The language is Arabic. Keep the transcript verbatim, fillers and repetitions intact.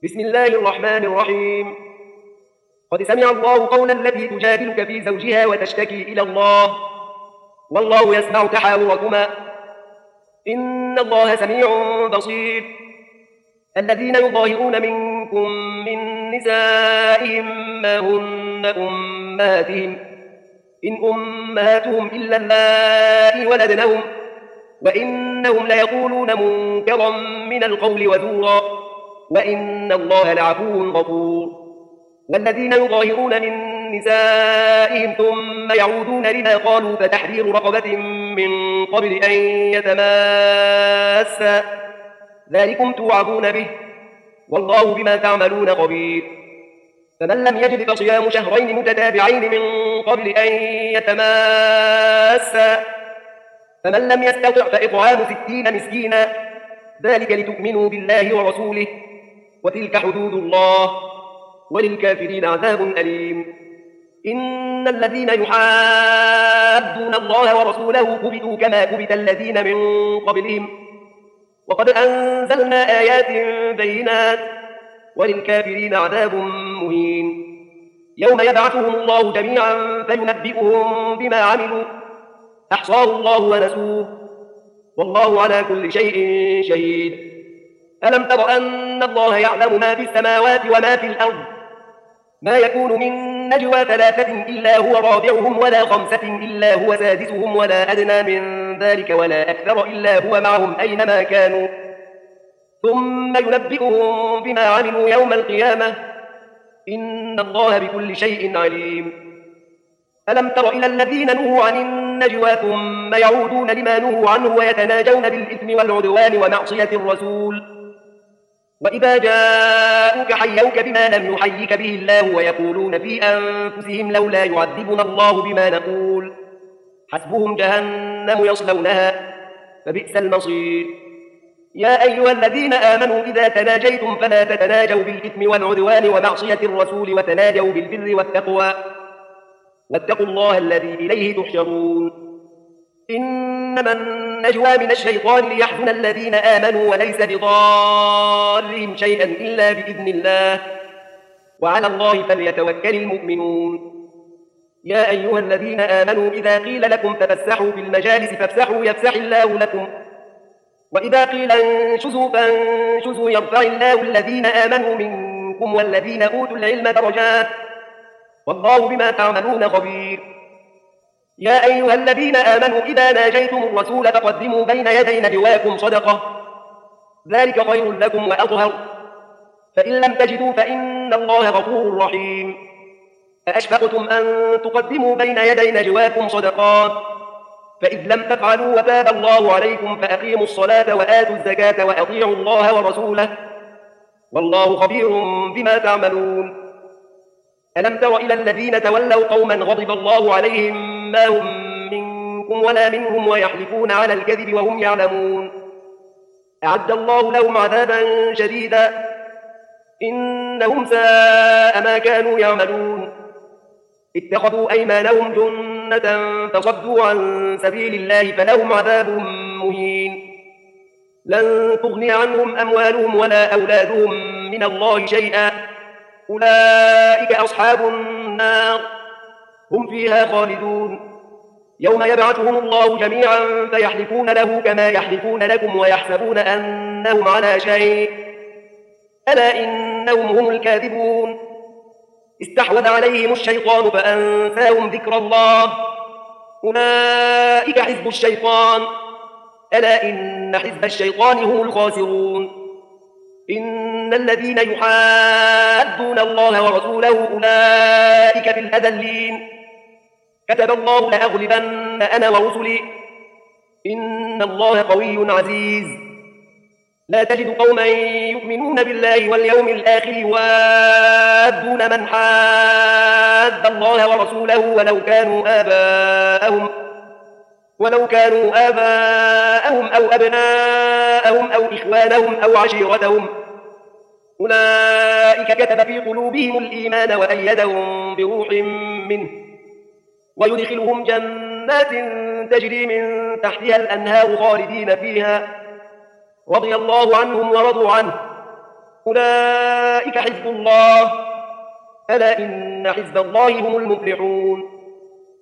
بسم الله الرحمن الرحيم. قد سمع الله قول التي تجادلك في زوجها وتشتكي إلى الله والله يسمع تحاوركما إن الله سميع بصير. الذين يظاهرون منكم من نسائهم ما هن أمهاتهم إن أمهاتهم إلا اللائي ولدنهم وإنهم ليقولون منكرا من القول وزورا وإن الله لعفو غفور. والذين يظاهرون من نسائهم ثم يعودون لما قالوا فتحرير رقبة من قبل أن يتماسا ذلكم توعظون به والله بما تعملون خبير. فمن لم يجد فصيام شهرين متتابعين من قبل أن يتماسا فمن لم يستطع فإطعام ستين مسكينا ذلك لتؤمنوا بالله ورسوله وتلك حدود الله وللكافرين عذاب أليم. إن الذين يحادون الله ورسوله كبتوا كما كبت الذين من قبلهم وقد أنزلنا آيات بينات وللكافرين عذاب مهين. يوم يبعثهم الله جميعا فينبئهم بما عملوا أحصاه الله ونسوه والله على كل شيء شهيد. ألم تر أن الله يعلم ما في السماوات وما في الأرض ما يكون من نجوى ثلاثة إلا هو رابعهم ولا خمسة إلا هو سادسهم ولا أدنى من ذلك ولا أكثر إلا هو معهم أينما كانوا ثم ينبئهم بما عملوا يوم القيامة إن الله بكل شيء عليم. ألم تر إلى الذين نهوا عن النجوى ثم يعودون لما نهوا عنه ويتناجون بالإثم والعدوان ومعصية الرسول وإذا جاءوك حيوك بما لم يحيك به الله ويقولون في أنفسهم لولا يعذبنا الله بما نقول حسبهم جهنم يصلونها فبئس المصير. يا أيها الذين آمنوا إذا تناجيتم فلا تتناجوا بالإثم والعدوان ومعصية الرسول وتناجوا بالبر والتقوى واتقوا الله الذي إليه تحشرون. إنما النجوى من الشيطان ليحزن الذين آمنوا وليس بضارهم شيئا إلا بإذن الله وعلى الله فليتوكل المؤمنون. يا أيها الذين آمنوا إذا قيل لكم تفسحوا في المجالس فافسحوا يفسح الله لكم وإذا قيل انشزوا فانشزوا يرفع الله الذين آمنوا منكم والذين أوتوا العلم درجات والله بما تعملون خبير. يا أيها الذين آمنوا إذا ناجيتم الرسول فقدموا بين يدي نجواكم صدقة ذلك خير لكم وأطهر فإن لم تجدوا فإن الله غفور رحيم. أأشفقتم أن تقدموا بين يدي نجواكم صدقات فإذ لم تفعلوا وتاب الله عليكم فأقيموا الصلاة وآتوا الزكاة وأطيعوا الله ورسوله والله خبير بما تعملون. ألم تر إلى الذين تولوا قوما غضب الله عليهم ما هم منكم ولا منهم ويحلفون على الكذب وهم يعلمون أعد الله لهم عذابا شديدا إنهم ساء ما كانوا يعملون. اتخذوا أيمانهم جنة فصدوا عن سبيل الله فلهم عذاب مهين. لن تغني عنهم أموالهم ولا أولادهم من الله شيئا أولئك أصحاب النار هم فيها خالدون. يوم يبعثهم الله جميعا فيحلفون له كما يحلفون لكم ويحسبون أنهم على شيء ألا إنهم هم الكاذبون. استحوذ عليهم الشيطان فأنساهم ذكر الله أولئك حزب الشيطان ألا إن حزب الشيطان هم الخاسرون. إن الذين يحادون الله ورسوله أولئك في الأذلين كتب الله لأغلبن أنا ورسلي إن الله قوي عزيز. لا تجد قوما يؤمنون بالله واليوم الآخر يوادون من حاد الله ورسوله ولو كانوا آباءهم ولو كانوا آباءهم أو أبناءهم أو إخوانهم أو عشيرتهم أولئك كتب في قلوبهم الإيمان وأيدهم بروح منه ويدخلهم جنات تجري من تحتها الأنهار خالدين فيها رضي الله عنهم ورضوا عنه أولئك حزب الله، ألا إن حزب الله هم المفلحون.